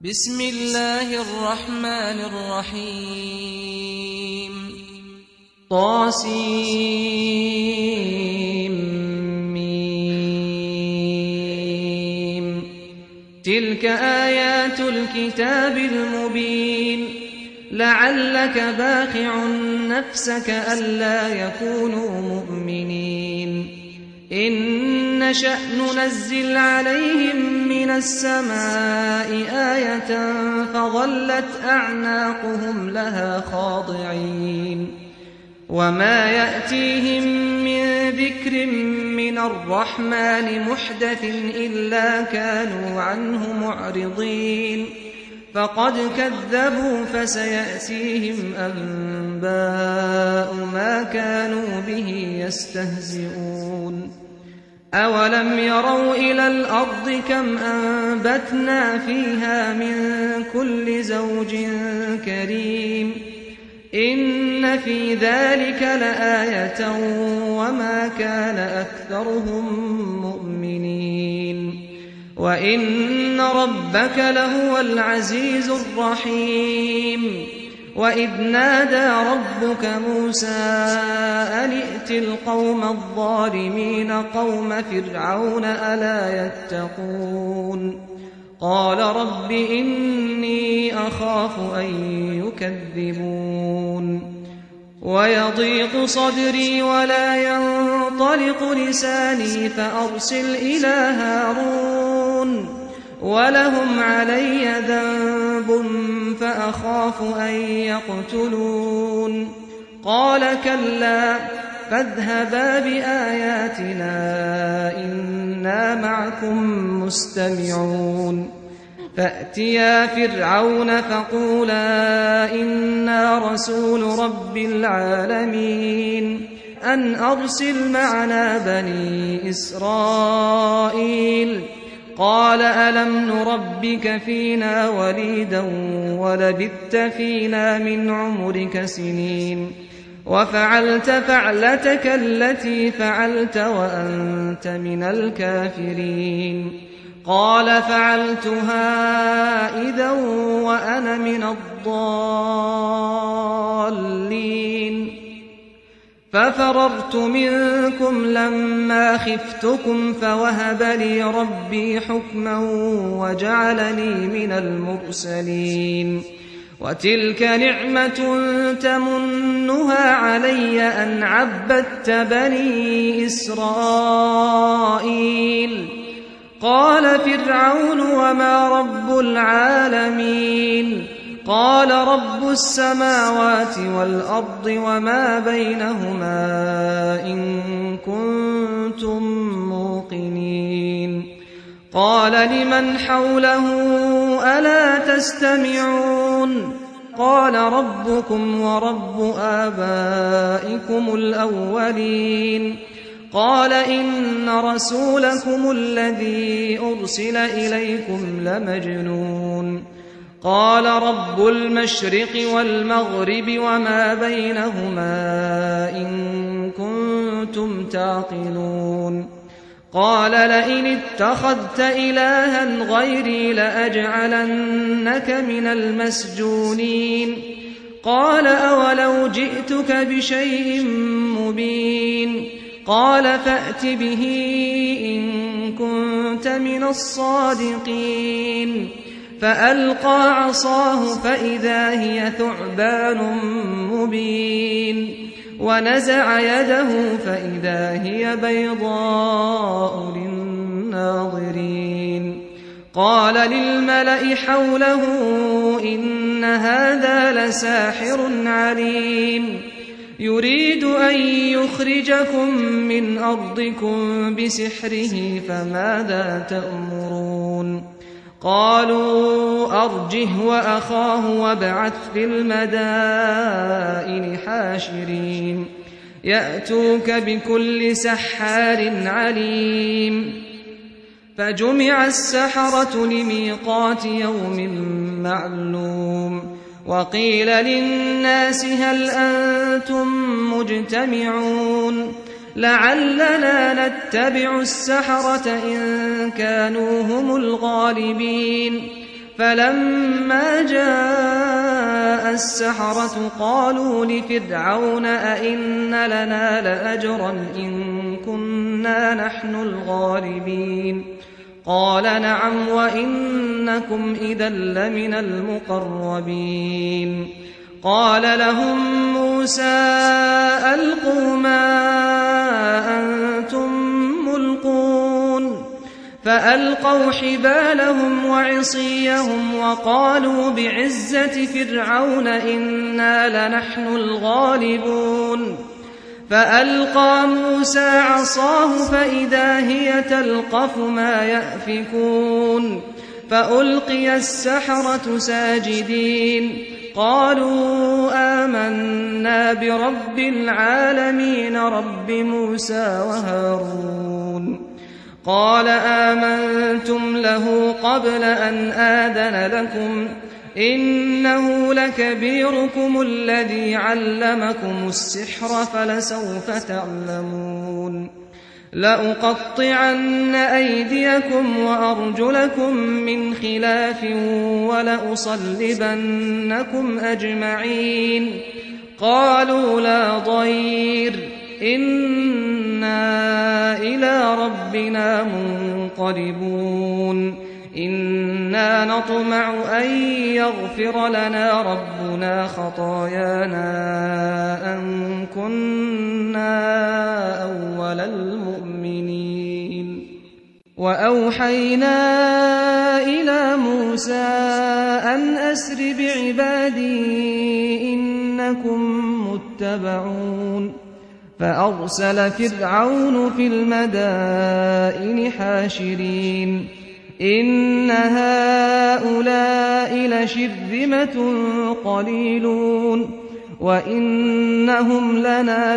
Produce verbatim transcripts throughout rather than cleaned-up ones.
بسم الله الرحمن الرحيم طاسيم تلك آيات الكتاب المبين لعلك باخع نفسك ألا يكونوا مؤمنين إن نشأ ننزل عليهم من السماء آية فظلت أعناقهم لها خاضعين وما يأتيهم من ذكر من الرحمن محدث إلا كانوا عنه معرضين فقد كذبوا فسيأتيهم أنباء ما كانوا به يستهزئون أولم يروا إلى الأرض كم أنبتنا فيها من كل زوج كريم إن في ذلك لآية وما كان أكثرهم مؤمنين وإن ربك لهو العزيز الرحيم وإذ نادى ربك موسى أن ائت القوم الظالمين قوم فرعون ألا يتقون قال رب إني أخاف أن يكذبون ويضيق صدري ولا ينطلق لساني فأرسل إلى هارون ولهم علي ذنب فأخاف أن يقتلون قال كلا فاذهبا بآياتنا إنا معكم مستمعون فأتيا فرعون فقولا إنا رسول رب العالمين أن أرسل معنا بني إسرائيل قال ألم نربك فينا وليدا ولبثت فينا من عمرك سنين وفعلت فعلتك التي فعلت وأنت من الكافرين قال فعلتها إذا وأنا من الضالين ففررت منكم لما خفتكم فوهب لي ربي حكما وجعلني من المرسلين وتلك نعمة تمنها علي أن عبدت بني إسرائيل قال فرعون وما رب العالمين قال رب السماوات والأرض وما بينهما إن كنتم موقنين قال لمن حوله ألا تستمعون قال ربكم ورب آبائكم الأولين قال إن رسولكم الذي أرسل إليكم لمجنون قال رب المشرق والمغرب وما بينهما إن كنتم تعقلون قال لئن اتخذت إلها غيري لأجعلنك من المسجونين قال أولو جئتك بشيء مبين قال فأت به إن كنت من الصادقين فألقى عصاه فإذا هي ثعبان مبين ونزع يده فإذا هي بيضاء للناظرين قال للملأ حوله إن هذا لساحر عليم يريد أن يخرجكم من أرضكم بسحره فماذا تأمرون قالوا أرجه وأخاه وابعث في المدائن حاشرين يأتوك بكل سحار عليم فجمع السحرة لميقات يوم معلوم وقيل للناس هل أنتم مجتمعون لعلنا نتبع السحرة إن كانوا هم الغالبين فلما جاء السحرة قالوا لفرعون أئن لنا لأجرا إن كنا نحن الغالبين قال نعم وإنكم إذا لمن المقربين قال لهم موسى ألقوا ما أنتم ملقون فألقوا حبالهم وعصيهم وقالوا بعزة فرعون إنا لنحن الغالبون فألقى موسى عصاه فإذا هي تلقف ما يأفكون فألقي السحرة ساجدين قالوا آمنا برب العالمين رب موسى وهارون قال آمنتم له قبل أن آذن لكم إنه لكبيركم الذي علمكم السحر فلسوف تعلمون لأقطعن أيديكم وأرجلكم من خلاف ولأصلبنكم أجمعين قالوا لا ضير إنا إلى ربنا منقلبون إنا نطمع أن يغفر لنا ربنا خطايانا أن كنا أول المؤمنين وأوحينا إلى موسى أن أسر بعبادي إنكم متبعون فأرسل فرعون في المدائن حاشرين إن هؤلاء لشرذمة قليلون وإنهم لنا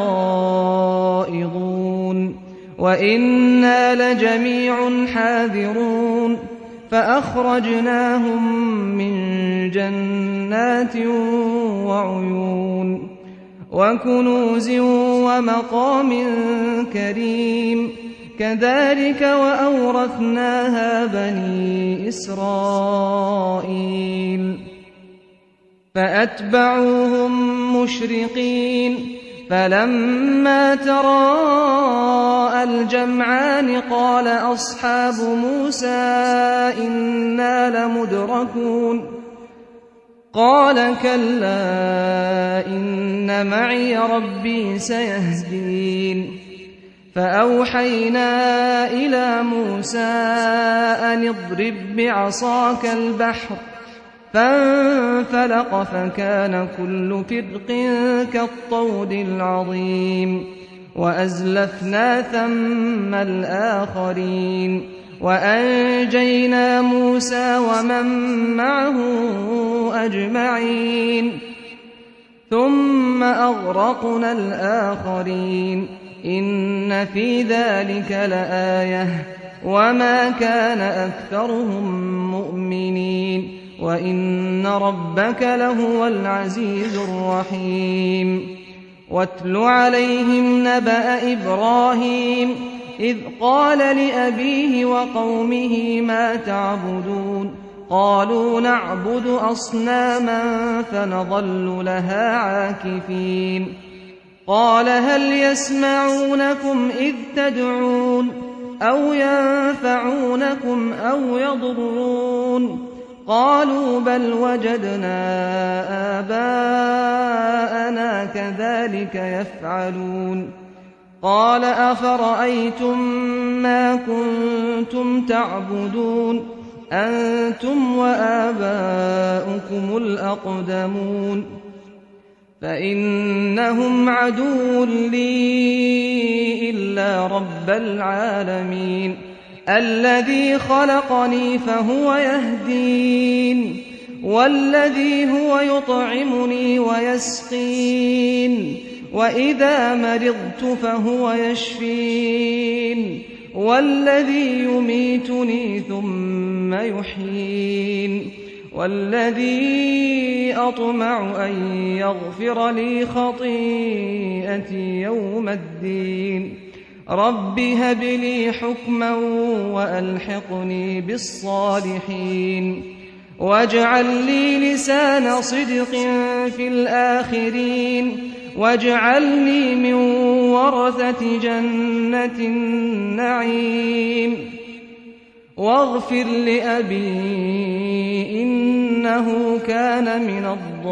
لغائظون وإنا لجميع حاذرون فأخرجناهم من جنات وعيون وكنوز ومقام كريم كذلك وأورثناها بني إسرائيل فأتبعوهم مشرقين فلما تراءى الجمعان قال أصحاب موسى إنا لمدركون قال كلا إن معي ربي سيهدين فأوحينا إلى موسى أن اضرب بعصاك البحر فانفلق فكان كل فرق كالطود العظيم وأزلفنا ثم الآخرين وأنجينا موسى ومن معه أجمعين ثم أغرقنا الآخرين إن في ذلك لآية وما كان أكثرهم مؤمنين وإن ربك لهو العزيز الرحيم واتل عليهم نبأ إبراهيم إذ قال لأبيه وقومه ما تعبدون قالوا نعبد أصناما فنظل لها عاكفين قال هل يسمعونكم إذ تدعون أو ينفعونكم أو يضرون قالوا بل وجدنا آباءنا كذلك يفعلون قال أفرأيتم ما كنتم تعبدون أنتم وآباؤكم الأقدمون فإنهم عدو لي إلا رب العالمين الذي خلقني فهو يهدين والذي هو يطعمني ويسقين وإذا مرضت فهو يشفين والذي يميتني ثم يحيين والذي أطمع أن يغفر لي خطيئتي يوم الدين رب هب لي حكما وألحقني بالصالحين واجعل لي لسان صدق في الآخرين واجعلني من ورثة جنة النعيم واغفر لأبي إنه كان من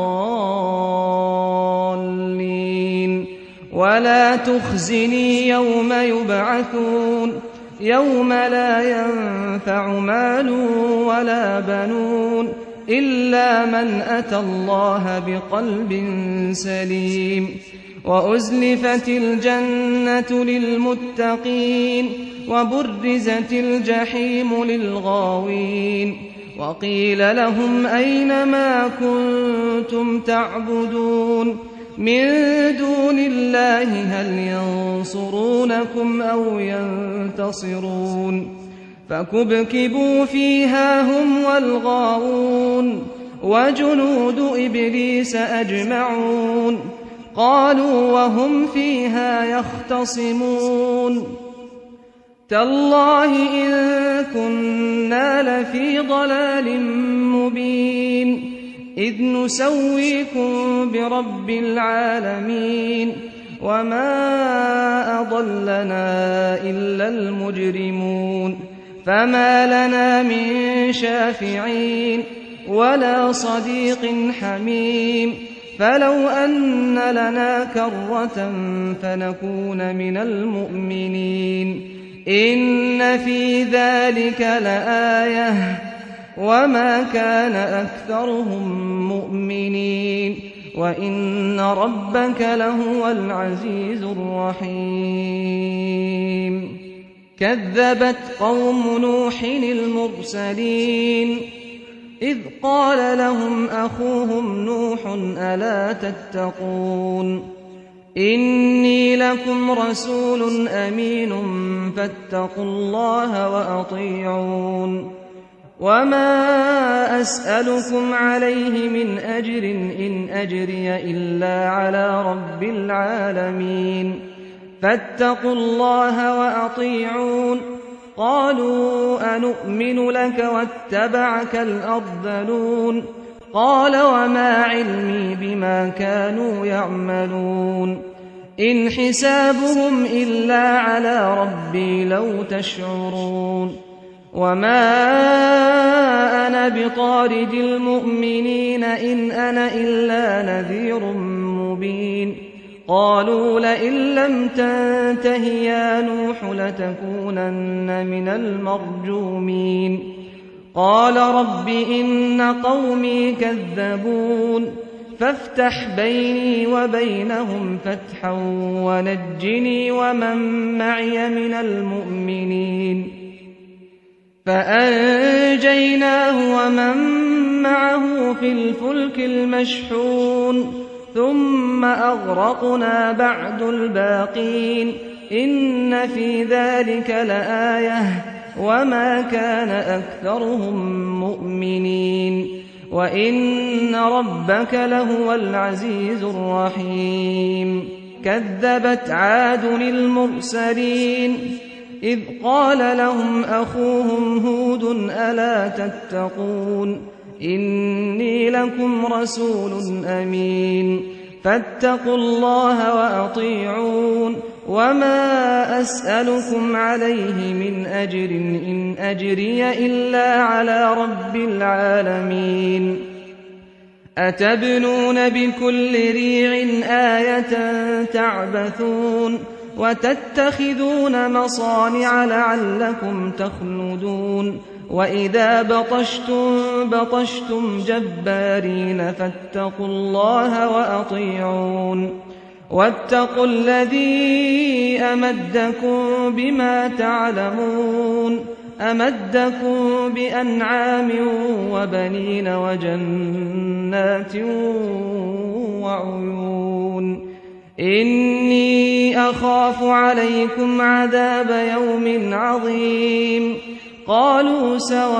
الضالين ولا تخزني يوم يبعثون يوم لا ينفع مال ولا بنون إلا من أتى الله بقلب سليم وأزلفت الجنة للمتقين وبرزت الجحيم للغاوين وقيل لهم أين ما كنتم تعبدون من دون الله هل ينصرونكم أو ينتصرون فكبكبوا فيها هم والغاوون وجنود إبليس أجمعون قالوا وهم فيها يختصمون تالله إن كنا لفي ضلال مبين إذ نسويكم برب العالمين وما أضلنا إلا المجرمون فما لنا من شافعين ولا صديق حميم فلو أن لنا كرة فنكون من المؤمنين إن في ذلك لآية وما كان أكثرهم مؤمنين وإن ربك لهو العزيز الرحيم كذبت قوم نوح المرسلين إذ قال لهم أخوهم نوح ألا تتقون إني لكم رسول أمين فاتقوا الله وأطيعون وما أسألكم عليه من أجر إن أجري إلا على رب العالمين فاتقوا الله وأطيعون قالوا أنؤمن لك واتبعك الأرذلون قال وما علمي بما كانوا يعملون إن حسابهم إلا على ربي لو تشعرون وما أنا بطارد المؤمنين إن أنا إلا نذير مبين قالوا لئن لم تنته يا نوح لتكونن من المرجومين قال رب إن قومي كذبون فافتح بيني وبينهم فتحا ونجني ومن معي من المؤمنين فأنجيناه ومن معه في الفلك المشحون ثم أغرقنا بعد الباقين إن في ذلك لآية وما كان أكثرهم مؤمنين وإن ربك لهو العزيز الرحيم كذبت عاد المرسلين إذ قال لهم أخوهم هود ألا تتقون إني لكم رسول أمين فاتقوا الله وأطيعون وما أسألكم عليه من أجر إن أجري إلا على رب العالمين أتبنون بكل ريع آية تعبثون وتتخذون مصانع لعلكم تخلدون وإذا بطشتم بطشتم جبارين فاتقوا الله وأطيعون واتقوا الذي أمدكم بما تعلمون أمدكم بأنعام وبنين وجنات وعيون إني أخاف عليكم عذاب يوم عظيم قالوا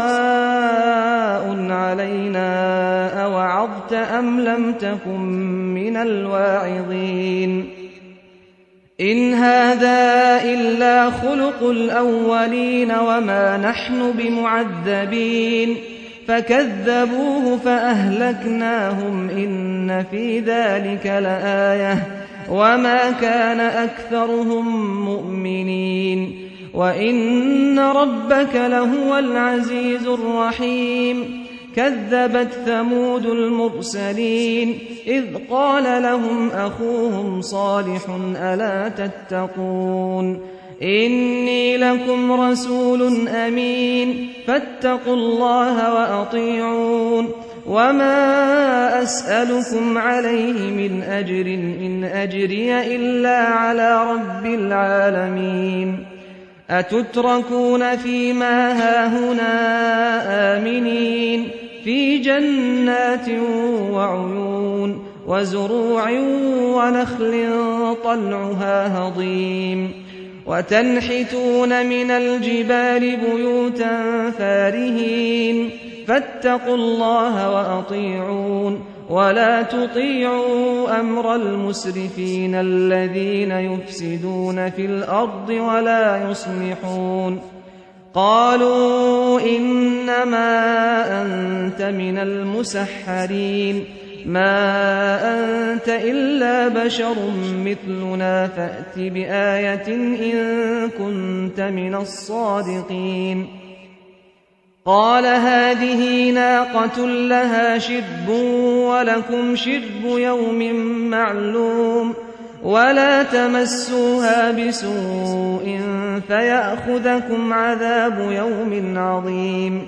سواء علينا أوعظت أم لم تكن من الواعظين إن هذا إلا خلق الأولين وما نحن بمعذبين فكذبوه فأهلكناهم إن في ذلك لآية وما كان أكثرهم مؤمنين وإن ربك لهو العزيز الرحيم كذبت ثمود المرسلين إذ قال لهم أخوهم صالح ألا تتقون إني لكم رسول أمين فاتقوا الله وأطيعون وما أسألكم عليه من أجر إن أجري إلا على رب العالمين أتتركون فيما هاهنا آمنين في جنات وعيون وزروع ونخل طلعها هضيم وتنحتون من الجبال بيوتا فارهين فاتقوا الله وأطيعون ولا تطيعوا أمر المسرفين الذين يفسدون في الأرض ولا يصلحون قالوا إنما أنت من المسحرين ما أنت إلا بشر مثلنا فأت بآية إن كنت من الصادقين قال هذه ناقة لها شرب ولكم شرب يوم معلوم ولا تمسوها بسوء فيأخذكم عذاب يوم عظيم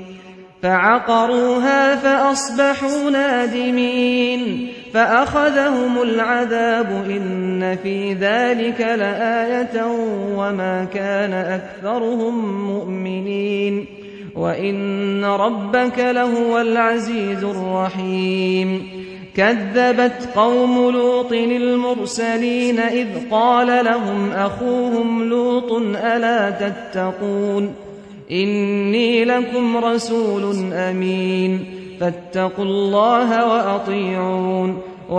فعقروها فأصبحوا نادمين فأخذهم العذاب إن في ذلك لآية وما كان أكثرهم مؤمنين وإن ربك لهو العزيز الرحيم كذبت قوم لوط المرسلين إذ قال لهم أخوهم لوط ألا تتقون إني لكم رسول أمين فاتقوا الله وأطيعون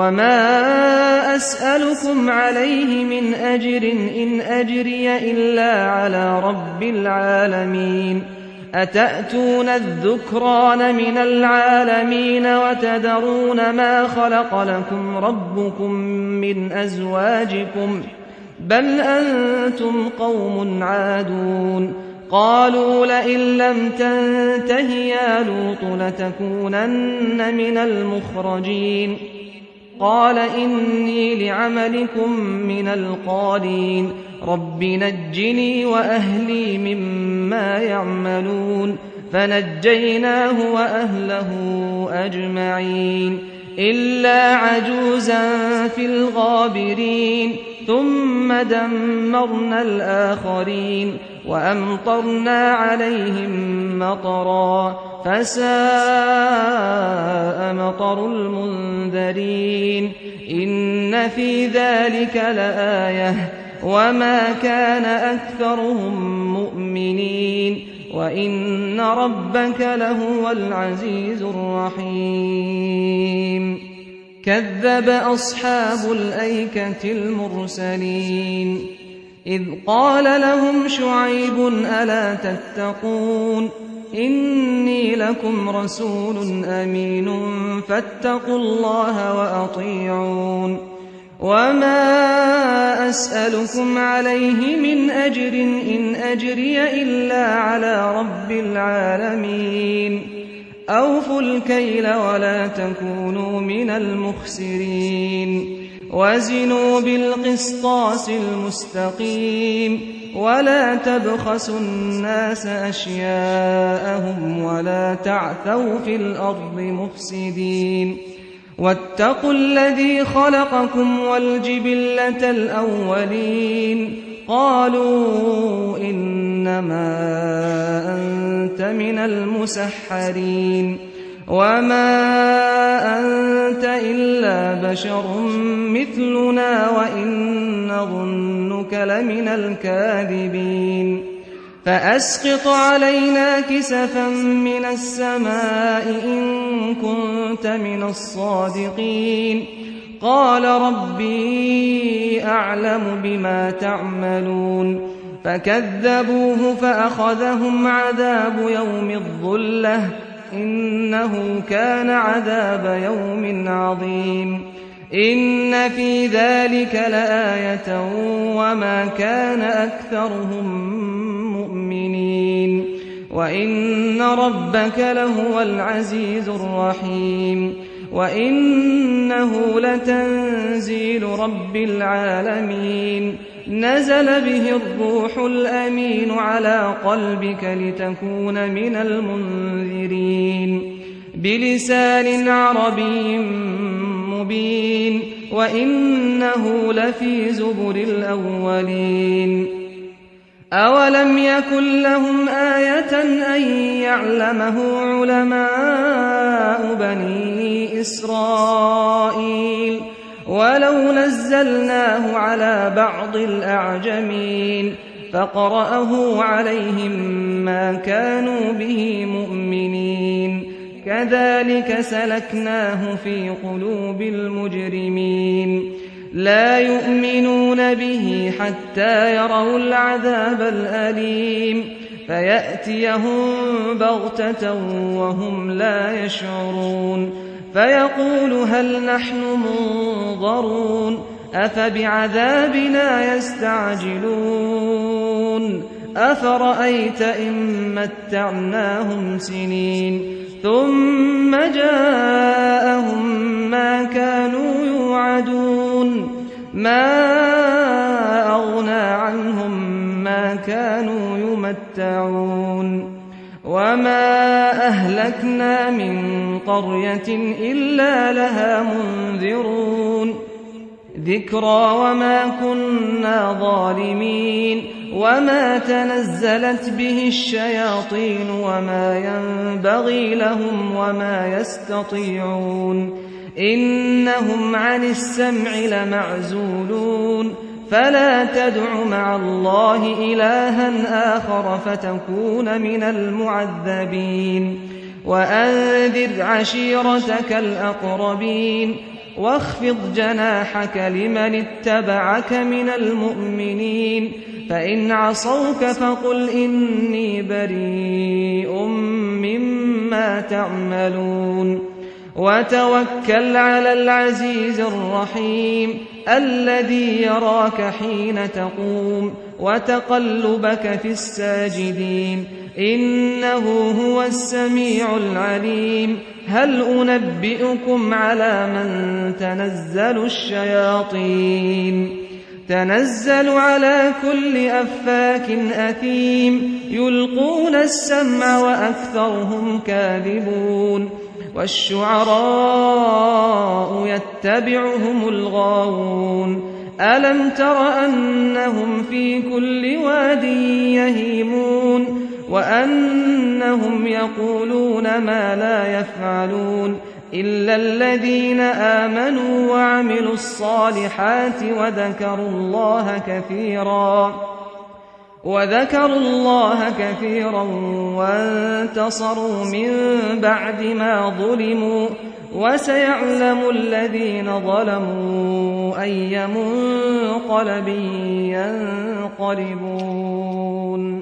وما أسألكم عليه من أجر إن أجري إلا على رب العالمين أتأتون الذكران من العالمين وتذرون ما خلق لكم ربكم من أزواجكم بل أنتم قوم عادون قالوا لئن لم تنته يا لوط لتكونن من المخرجين قال إني لعملكم من القالين رب نجني وأهلي مما يعملون فنجيناه وأهله أجمعين إلا عجوزا في الغابرين ثم دمرنا الآخرين وأمطرنا عليهم مطرا فساء مطر المنذرين إن في ذلك لآية وما كان أكثرهم مؤمنين وإن ربك لهو العزيز الرحيم كذب أصحاب الأيكة المرسلين إذ قال لهم شعيب ألا تتقون إني لكم رسول أمين فاتقوا الله وأطيعون وما أسألكم عليه من أجر إن أجري إلا على رب العالمين أوفوا الكيل ولا تكونوا من المخسرين وزنوا بالقسطاس المستقيم ولا تبخسوا الناس أشياءهم ولا تعثوا في الأرض مفسدين واتقوا الذي خلقكم والجبلة الأولين قالوا إنما أنت من المسحرين وما أنت إلا بشر مثلنا وإن نظنك لمن الكاذبين فأسقط علينا كسفا من السماء إن كنت من الصادقين قال ربي أعلم بما تعملون فكذبوه فأخذهم عذاب يوم الظلة إنه كان عذاب يوم عظيم إن في ذلك لآية وما كان أكثرهم مؤمنين وإن ربك لهو العزيز الرحيم وإنه لتنزيل رب العالمين نزل به الروح الأمين على قلبك لتكون من المنذرين بلسان عربي مبين وإنه لفي زبر الأولين أولم يكن لهم آية أن يعلمه علماء بني إسرائيل ولو نزلناه على بعض الأعجمين فقرأه عليهم ما كانوا به مؤمنين كذلك سلكناه في قلوب المجرمين لا يؤمنون به حتى يروا العذاب الأليم فيأتيهم بغتة وهم لا يشعرون فيقول هل نحن منظرون أفبعذابنا يستعجلون أفرأيت إن متعناهم سنين ثم جاءهم ما كانوا يوعدون ما أغنى عنهم ما كانوا يمتعون وما أهلكنا من قرية إلا لها منذرون ذكرى وما كنا ظالمين وما تنزلت به الشياطين وما ينبغي لهم وما يستطيعون إنهم عن السمع لمعزولون فلا تدع مع الله إلها آخر فتكون من المعذبين وأنذر عشيرتك الأقربين واخفض جناحك لمن اتبعك من المؤمنين فإن عصوك فقل إني بريء مما تعملون وتوكل على العزيز الرحيم الذي يراك حين تقوم وتقلبك في الساجدين إنه هو السميع العليم هل أنبئكم على من تنزل الشياطين تنزل على كل أفاك أثيم يلقون السمع وأكثرهم كاذبون والشعراء يتبعهم الغاوون ألم تر أنهم في كل واد يهيمون وأنهم يقولون ما لا يفعلون إلا الذين آمنوا وعملوا الصالحات وذكروا الله كثيرا وذكروا الله كثيرا وانتصروا من بعد ما ظلموا وسيعلم الذين ظلموا أي منقلب ينقلبون